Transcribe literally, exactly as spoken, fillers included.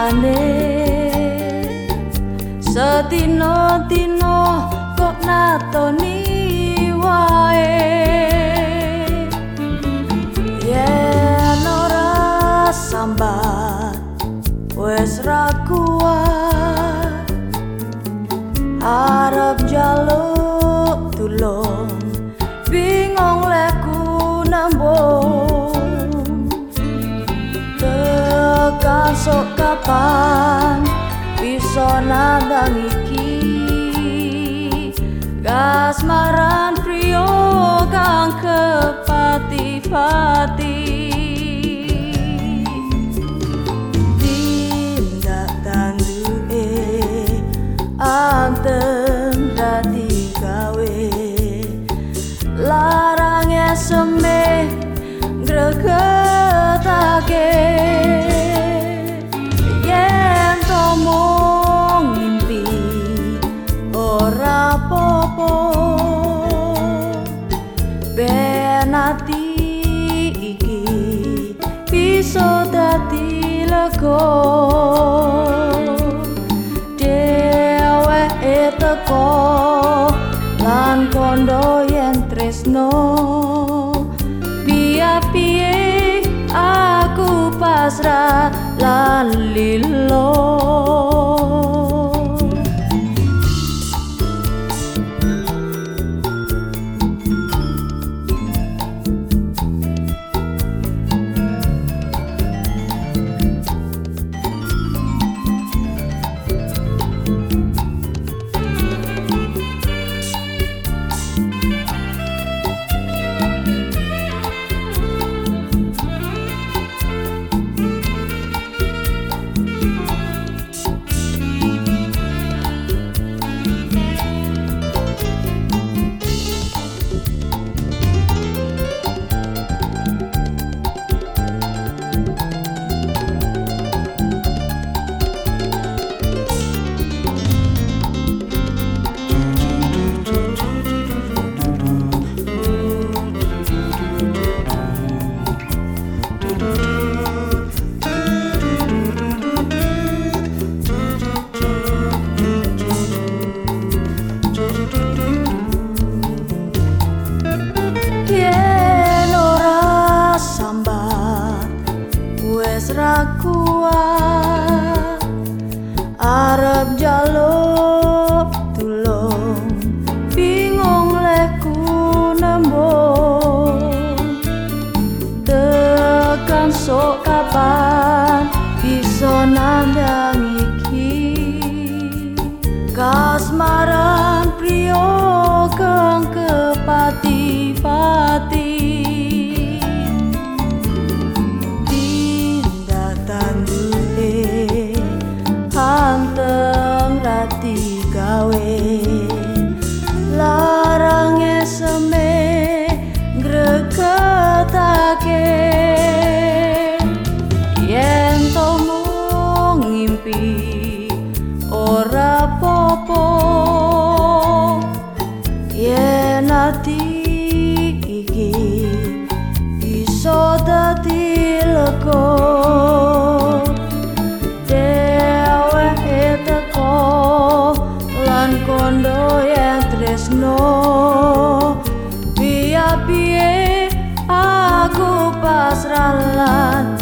rasane sedina-dina kok natoni wae yen ora sambat wes ra kuat arep jaluk tulung bingung leku nembung tekan sok kapan bisa nandang iki kasmaran priyo kang kepati-pati tindak tanduke anteng dadi gawe larangnya semeh gregetake yen to mung ngimpi ora popo ben ati iki bisa dadi lega dheweke teko lan kondo yen tresno piye aku pasrah lan lilo wes ra kuat arep jaluk tulung bingung leku nembung tekan sok kapan bisa nandang iki kasmaran priyo kang kepati-pati anteng rati gawe larangnya semeh gregetake yen to mung ngimpi ora popo yen ati iki iso dadi lega kondo yang tresno piye aku pasrah lan